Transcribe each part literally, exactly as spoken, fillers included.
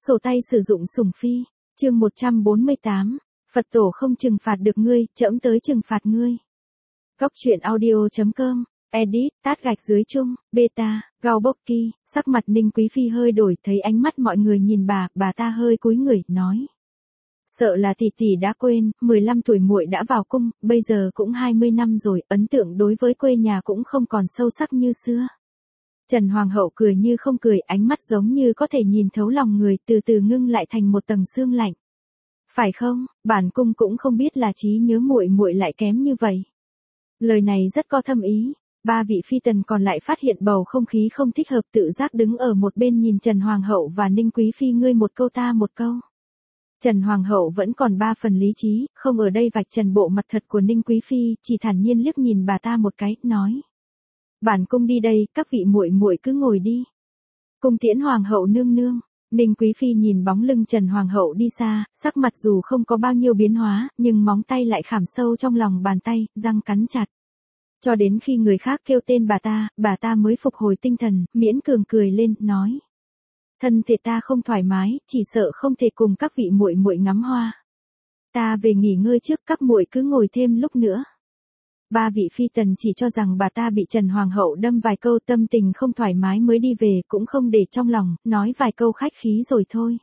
Sổ tay sử dụng sủng phi, chương một trăm bốn mươi tám, Phật tổ không trừng phạt được ngươi, trẫm tới trừng phạt ngươi. Góc truyện audio chấm com, edit, tát gạch dưới chung, beta, gao bốc ki, sắc mặt Ninh Quý Phi hơi đổi, thấy ánh mắt mọi người nhìn bà, bà ta hơi cúi người, nói. Sợ là tỷ tỷ đã quên, mười lăm tuổi muội đã vào cung, bây giờ cũng hai mươi năm rồi, ấn tượng đối với quê nhà cũng không còn sâu sắc như xưa. Trần Hoàng hậu cười như không cười, ánh mắt giống như có thể nhìn thấu lòng người, từ từ ngưng lại thành một tầng sương lạnh. Phải không, bản cung cũng không biết là trí nhớ muội muội lại kém như vậy. Lời này rất có thâm ý. Ba vị phi tần còn lại phát hiện bầu không khí không thích hợp, tự giác đứng ở một bên nhìn Trần Hoàng hậu và Ninh Quý Phi ngươi một câu ta một câu. Trần Hoàng hậu vẫn còn ba phần lý trí, không ở đây vạch trần bộ mặt thật của Ninh Quý Phi, chỉ thản nhiên liếc nhìn bà ta một cái, nói. Bản cung đi đây, các vị muội muội cứ ngồi đi. Cung tiễn Hoàng hậu nương nương. Ninh Quý Phi nhìn bóng lưng Trần Hoàng hậu đi xa, sắc mặt dù không có bao nhiêu biến hóa, nhưng móng tay lại khảm sâu trong lòng bàn tay, răng cắn chặt. Cho đến khi người khác kêu tên bà ta, bà ta mới phục hồi tinh thần, miễn cường cười lên, nói. Thân thể ta không thoải mái, chỉ sợ không thể cùng các vị muội muội ngắm hoa. Ta về nghỉ ngơi trước, các muội cứ ngồi thêm lúc nữa. Ba vị phi tần chỉ cho rằng bà ta bị Trần Hoàng hậu đâm vài câu, tâm tình không thoải mái mới đi về, cũng không để trong lòng, nói vài câu khách khí rồi thôi.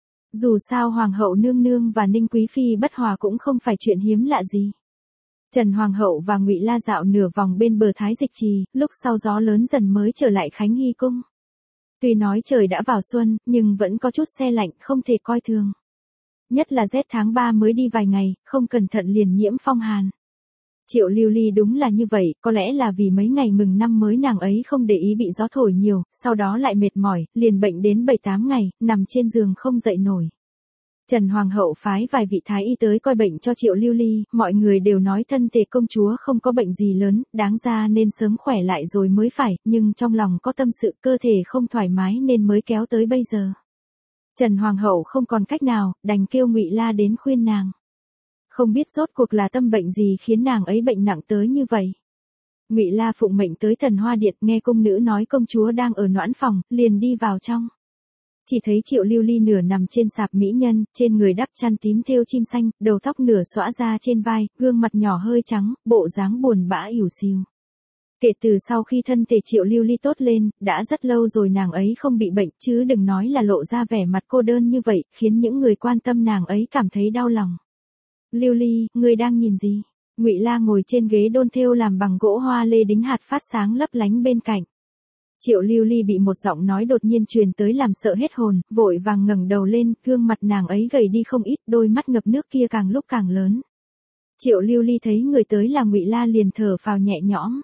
Dù sao Hoàng hậu nương nương và Ninh Quý Phi bất hòa cũng không phải chuyện hiếm lạ gì. Trần Hoàng hậu và Ngụy La dạo nửa vòng bên bờ Thái Dịch Trì, lúc sau gió lớn dần mới trở lại Khánh Hy cung. Tuy nói trời đã vào xuân, nhưng vẫn có chút se lạnh, không thể coi thường. Nhất là rét tháng ba mới đi vài ngày, không cẩn thận liền nhiễm phong hàn. Triệu Lưu Ly đúng là như vậy, có lẽ là vì mấy ngày mừng năm mới nàng ấy không để ý bị gió thổi nhiều, sau đó lại mệt mỏi, liền bệnh đến bảy tám ngày, nằm trên giường không dậy nổi. Trần Hoàng hậu phái vài vị thái y tới coi bệnh cho Triệu Lưu Ly, mọi người đều nói thân thể công chúa không có bệnh gì lớn, đáng ra nên sớm khỏe lại rồi mới phải, nhưng trong lòng có tâm sự, cơ thể không thoải mái nên mới kéo tới bây giờ. Trần Hoàng hậu không còn cách nào, đành kêu Ngụy La đến khuyên nàng. Không biết rốt cuộc là tâm bệnh gì khiến nàng ấy bệnh nặng tới như vậy. Ngụy La phụng mệnh tới Thần Hoa Điện, nghe cung nữ nói công chúa đang ở noãn phòng, liền đi vào trong. Chỉ thấy Triệu Lưu Ly nửa nằm trên sạp mỹ nhân, trên người đắp chăn tím thêu chim xanh, đầu tóc nửa xõa ra trên vai, gương mặt nhỏ hơi trắng, bộ dáng buồn bã ỉu xìu. Kể từ sau khi thân thể Triệu Lưu Ly tốt lên, đã rất lâu rồi nàng ấy không bị bệnh, chứ đừng nói là lộ ra vẻ mặt cô đơn như vậy, khiến những người quan tâm nàng ấy cảm thấy đau lòng. Lưu Ly, ngươi đang nhìn gì? Ngụy La ngồi trên ghế đôn thêu làm bằng gỗ hoa lê đính hạt phát sáng lấp lánh bên cạnh. Triệu Lưu Ly bị một giọng nói đột nhiên truyền tới làm sợ hết hồn, vội vàng ngẩng đầu lên, gương mặt nàng ấy gầy đi không ít, đôi mắt ngập nước kia càng lúc càng lớn. Triệu Lưu Ly thấy người tới là Ngụy La liền thở phào nhẹ nhõm.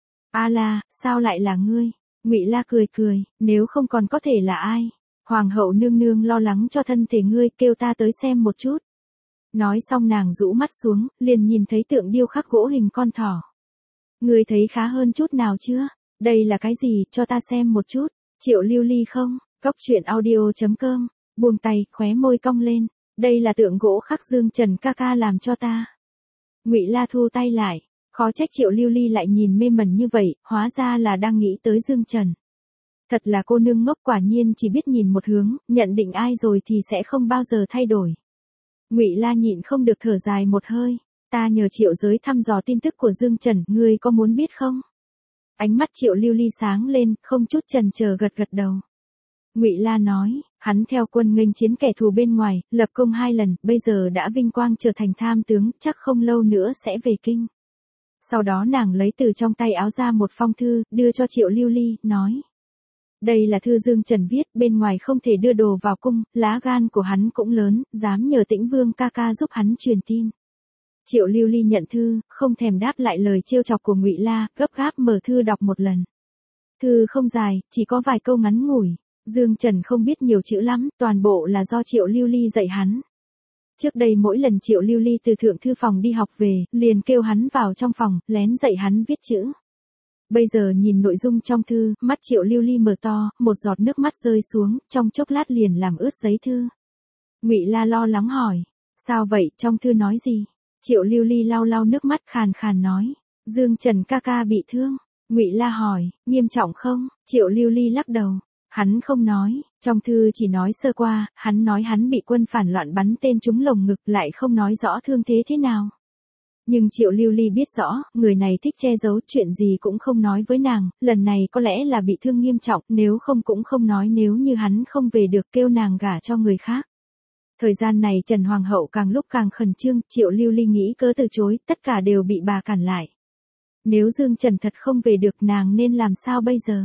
A La, sao lại là ngươi? Ngụy La cười cười, nếu không còn có thể là ai? Hoàng hậu nương nương lo lắng cho thân thể ngươi, kêu ta tới xem một chút. Nói xong nàng rũ mắt xuống, liền nhìn thấy tượng điêu khắc gỗ hình con thỏ. Ngươi thấy khá hơn chút nào chưa? Đây là cái gì, cho ta xem một chút. Triệu Lưu Ly không, góc truyện audio chấm com, buông tay, khóe môi cong lên. Đây là tượng gỗ khắc Dương Trần ca ca làm cho ta. Ngụy La thu tay lại, khó trách Triệu Lưu Ly lại nhìn mê mẩn như vậy, hóa ra là đang nghĩ tới Dương Trần. Thật là cô nương ngốc, quả nhiên chỉ biết nhìn một hướng, nhận định ai rồi thì sẽ không bao giờ thay đổi. Ngụy La nhịn không được thở dài một hơi, ta nhờ Triệu giới thăm dò tin tức của Dương Trần, ngươi có muốn biết không? Ánh mắt Triệu Lưu Ly sáng lên, không chút chần chờ gật gật đầu. Ngụy La nói, hắn theo quân nghênh chiến kẻ thù bên ngoài, lập công hai lần, bây giờ đã vinh quang trở thành tham tướng, chắc không lâu nữa sẽ về kinh. Sau đó nàng lấy từ trong tay áo ra một phong thư, đưa cho Triệu Lưu Ly, nói. Đây là thư Dương Trần viết, bên ngoài không thể đưa đồ vào cung, lá gan của hắn cũng lớn, dám nhờ Tĩnh Vương ca ca giúp hắn truyền tin. Triệu Lưu Ly nhận thư, không thèm đáp lại lời trêu chọc của Ngụy La, gấp gáp mở thư đọc một lần. Thư không dài, chỉ có vài câu ngắn ngủi. Dương Trần không biết nhiều chữ lắm, toàn bộ là do Triệu Lưu Ly dạy hắn. Trước đây mỗi lần Triệu Lưu Ly từ thượng thư phòng đi học về, liền kêu hắn vào trong phòng, lén dạy hắn viết chữ. Bây giờ nhìn nội dung trong thư, mắt Triệu Lưu Ly mở to, một giọt nước mắt rơi xuống, trong chốc lát liền làm ướt giấy thư. Ngụy La lo lắng hỏi, sao vậy, trong thư nói gì? Triệu Lưu Ly lau lau nước mắt khàn khàn nói, Dương Trần ca ca bị thương. Ngụy La hỏi, nghiêm trọng không? Triệu Lưu Ly lắc đầu, Hắn không nói, trong thư chỉ nói sơ qua, hắn nói hắn bị quân phản loạn bắn tên trúng lồng ngực, lại không nói rõ thương thế thế nào. Nhưng Triệu Lưu Ly biết rõ, người này thích che giấu, chuyện gì cũng không nói với nàng, lần này có lẽ là bị thương nghiêm trọng, nếu không cũng không nói, nếu như hắn không về được kêu nàng gả cho người khác. Thời gian này Trần Hoàng hậu càng lúc càng khẩn trương, Triệu Lưu Ly nghĩ cớ từ chối, tất cả đều bị bà cản lại. Nếu Dương Trần thật không về được nàng nên làm sao bây giờ?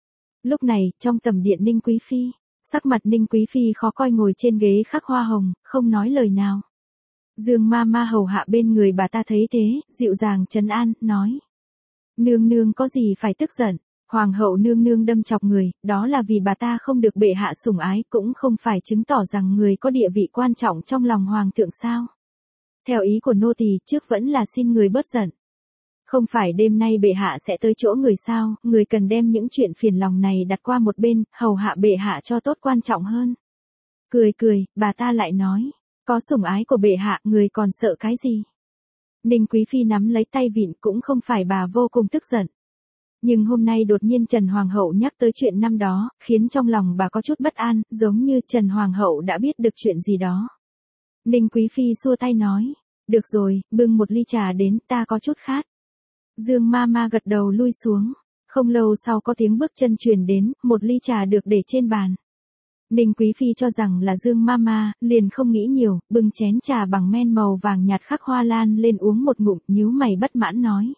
Lúc này, trong tầm điện Ninh Quý Phi, sắc mặt Ninh Quý Phi khó coi ngồi trên ghế khắc hoa hồng, không nói lời nào. Dương ma ma hầu hạ bên người bà ta thấy thế, dịu dàng trấn an, nói. Nương nương có gì phải tức giận, Hoàng hậu nương nương đâm chọc người, đó là vì bà ta không được bệ hạ sủng ái, cũng không phải chứng tỏ rằng người có địa vị quan trọng trong lòng Hoàng thượng sao. Theo ý của nô tỳ trước vẫn là xin người bớt giận. Không phải đêm nay bệ hạ sẽ tới chỗ người sao, người cần đem những chuyện phiền lòng này đặt qua một bên, hầu hạ bệ hạ cho tốt quan trọng hơn. Cười cười, bà ta lại nói, có sủng ái của bệ hạ, người còn sợ cái gì? Ninh Quý Phi nắm lấy tay vịn, cũng không phải bà vô cùng tức giận. Nhưng hôm nay đột nhiên Trần Hoàng hậu nhắc tới chuyện năm đó, khiến trong lòng bà có chút bất an, giống như Trần Hoàng hậu đã biết được chuyện gì đó. Ninh Quý Phi xua tay nói, được rồi, bưng một ly trà đến, ta có chút khát. Dương ma ma gật đầu lui xuống. Không lâu sau có tiếng bước chân truyền đến, một ly trà được để trên bàn. Ninh Quý Phi cho rằng là Dương ma ma, liền không nghĩ nhiều, bưng chén trà bằng men màu vàng nhạt khắc hoa lan lên uống một ngụm, nhíu mày bất mãn nói.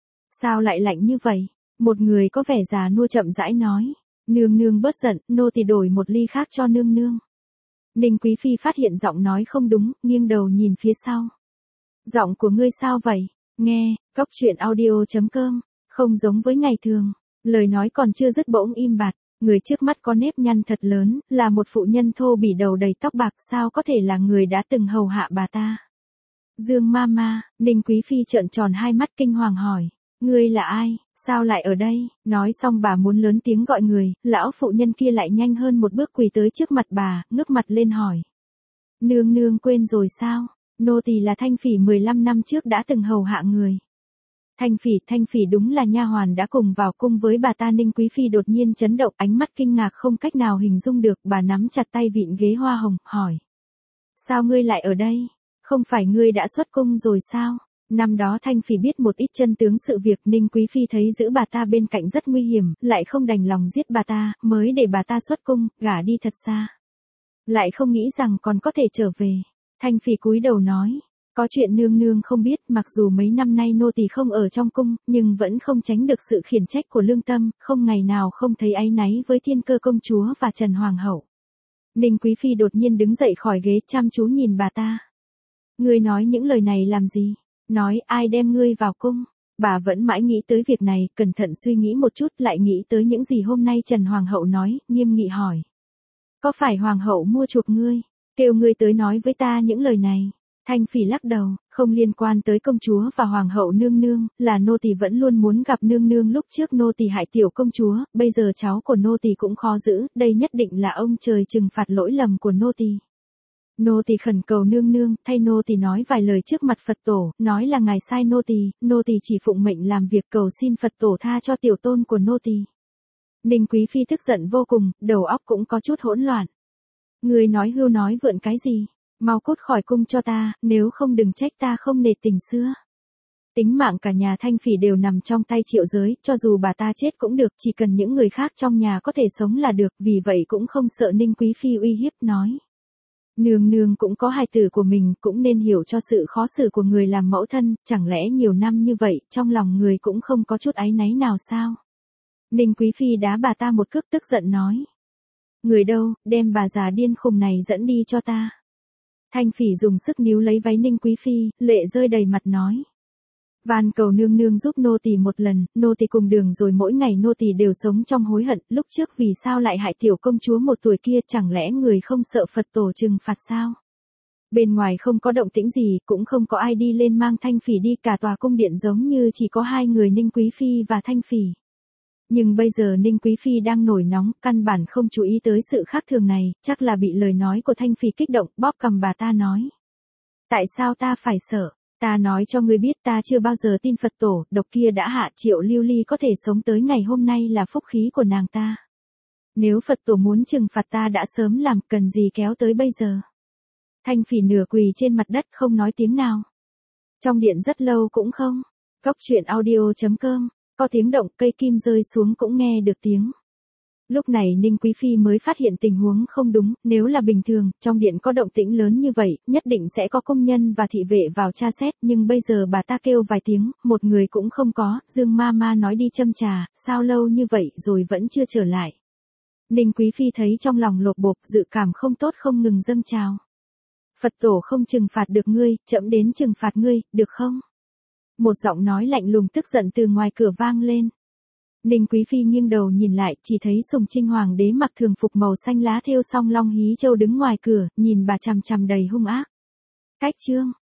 Sao lại lạnh như vậy? Một người có vẻ già nua chậm rãi nói. Nương nương bớt giận, nô tỳ đổi một ly khác cho nương nương. Ninh Quý Phi phát hiện giọng nói không đúng, nghiêng đầu nhìn phía sau. Giọng của ngươi sao vậy? Nghe, Cóc Truyện Audio chấm com, không giống với ngày thường. Lời nói còn chưa dứt bỗng im bặt, người trước mắt có nếp nhăn thật lớn, là một phụ nhân thô bỉ đầu đầy tóc bạc, sao có thể là người đã từng hầu hạ bà ta. Dương ma ma, Ninh Quý Phi trợn tròn hai mắt kinh hoàng hỏi, ngươi là ai, sao lại ở đây? Nói xong bà muốn lớn tiếng gọi người, lão phụ nhân kia lại nhanh hơn một bước quỳ tới trước mặt bà, ngước mặt lên hỏi. Nương nương quên rồi sao? Nô tỳ là Thanh Phỉ mười lăm năm trước đã từng hầu hạ người. Thanh Phỉ, Thanh Phỉ đúng là nha hoàn đã cùng vào cung với bà ta. Ninh Quý Phi đột nhiên chấn động, ánh mắt kinh ngạc không cách nào hình dung được, bà nắm chặt tay vịn ghế hoa hồng, hỏi. Sao ngươi lại ở đây? Không phải ngươi đã xuất cung rồi sao? Năm đó Thanh Phỉ biết một ít chân tướng sự việc, Ninh Quý Phi thấy giữ bà ta bên cạnh rất nguy hiểm, lại không đành lòng giết bà ta, mới để bà ta xuất cung, gả đi thật xa. Lại không nghĩ rằng còn có thể trở về. Thanh Phỉ cúi đầu nói, có chuyện nương nương không biết, mặc dù mấy năm nay nô tỳ không ở trong cung, nhưng vẫn không tránh được sự khiển trách của lương tâm, không ngày nào không thấy áy náy với Thiên Cơ công chúa và Trần Hoàng hậu. Ninh Quý Phi đột nhiên đứng dậy khỏi ghế, chăm chú nhìn bà ta. Ngươi nói những lời này làm gì? Nói ai đem ngươi vào cung? Bà vẫn mãi nghĩ tới việc này, cẩn thận suy nghĩ một chút, lại nghĩ tới những gì hôm nay Trần Hoàng hậu nói, nghiêm nghị hỏi. Có phải Hoàng hậu mua chuộc ngươi? Kêu ngươi tới nói với ta những lời này. Thanh Phỉ lắc đầu, không liên quan tới công chúa và hoàng hậu nương nương, là nô tỳ vẫn luôn muốn gặp nương nương, lúc trước nô tỳ hại tiểu công chúa, bây giờ cháu của nô tỳ cũng khó giữ, đây nhất định là ông trời trừng phạt lỗi lầm của nô tỳ. Nô tỳ khẩn cầu nương nương, thay nô tỳ nói vài lời trước mặt Phật tổ, nói là ngài sai nô tỳ, nô tỳ chỉ phụng mệnh làm việc, cầu xin Phật tổ tha cho tiểu tôn của nô tỳ. Ninh Quý Phi tức giận vô cùng, đầu óc cũng có chút hỗn loạn. Người nói hưu nói vượn cái gì? Mau cút khỏi cung cho ta, nếu không đừng trách ta không nể tình xưa. Tính mạng cả nhà Thanh Phỉ đều nằm trong tay Triệu Giới, cho dù bà ta chết cũng được, chỉ cần những người khác trong nhà có thể sống là được, vì vậy cũng không sợ. Ninh Quý Phi uy hiếp nói. Nương nương cũng có hài tử của mình, cũng nên hiểu cho sự khó xử của người làm mẫu thân, chẳng lẽ nhiều năm như vậy, trong lòng người cũng không có chút áy náy nào sao? Ninh Quý Phi đá bà ta một cước, tức giận nói. Người đâu, đem bà già điên khùng này dẫn đi cho ta. Thanh Phỉ dùng sức níu lấy váy Ninh Quý Phi, lệ rơi đầy mặt nói. Van cầu nương nương giúp nô tỳ một lần, nô tỳ cùng đường rồi mỗi ngày nô tỳ đều sống trong hối hận, lúc trước vì sao lại hại tiểu công chúa một tuổi kia, chẳng lẽ người không sợ Phật tổ trừng phạt sao? Bên ngoài không có động tĩnh gì, cũng không có ai đi lên mang Thanh Phỉ đi, cả tòa cung điện giống như chỉ có hai người Ninh Quý Phi và Thanh Phỉ. Nhưng bây giờ Ninh Quý Phi đang nổi nóng, căn bản không chú ý tới sự khác thường này, chắc là bị lời nói của Thanh Phỉ kích động, bóp cầm bà ta nói. Tại sao ta phải sợ? Ta nói cho ngươi biết, ta chưa bao giờ tin Phật tổ, độc kia đã hạ. Triệu Lưu Ly có thể sống tới ngày hôm nay là phúc khí của nàng ta. Nếu Phật tổ muốn trừng phạt ta đã sớm làm, cần gì kéo tới bây giờ. Thanh Phỉ nửa quỳ trên mặt đất không nói tiếng nào. Trong điện rất lâu cũng không. Cốc truyện audio.com, có tiếng động cây kim rơi xuống cũng nghe được tiếng. Lúc này Ninh Quý Phi mới phát hiện tình huống không đúng, nếu là bình thường, trong điện có động tĩnh lớn như vậy, nhất định sẽ có công nhân và thị vệ vào tra xét, nhưng bây giờ bà ta kêu vài tiếng, một người cũng không có, Dương ma ma nói đi châm trà, sao lâu như vậy rồi vẫn chưa trở lại. Ninh Quý Phi thấy trong lòng lột bột, dự cảm không tốt không ngừng dâng trào. Phật tổ không trừng phạt được ngươi, trẫm đến trừng phạt ngươi, được không? Một giọng nói lạnh lùng tức giận từ ngoài cửa vang lên. Ninh Quý Phi nghiêng đầu nhìn lại, chỉ thấy Sùng Trinh Hoàng đế mặc thường phục màu xanh lá thêu song long hí châu đứng ngoài cửa, nhìn bà chằm chằm đầy hung ác. Cách chương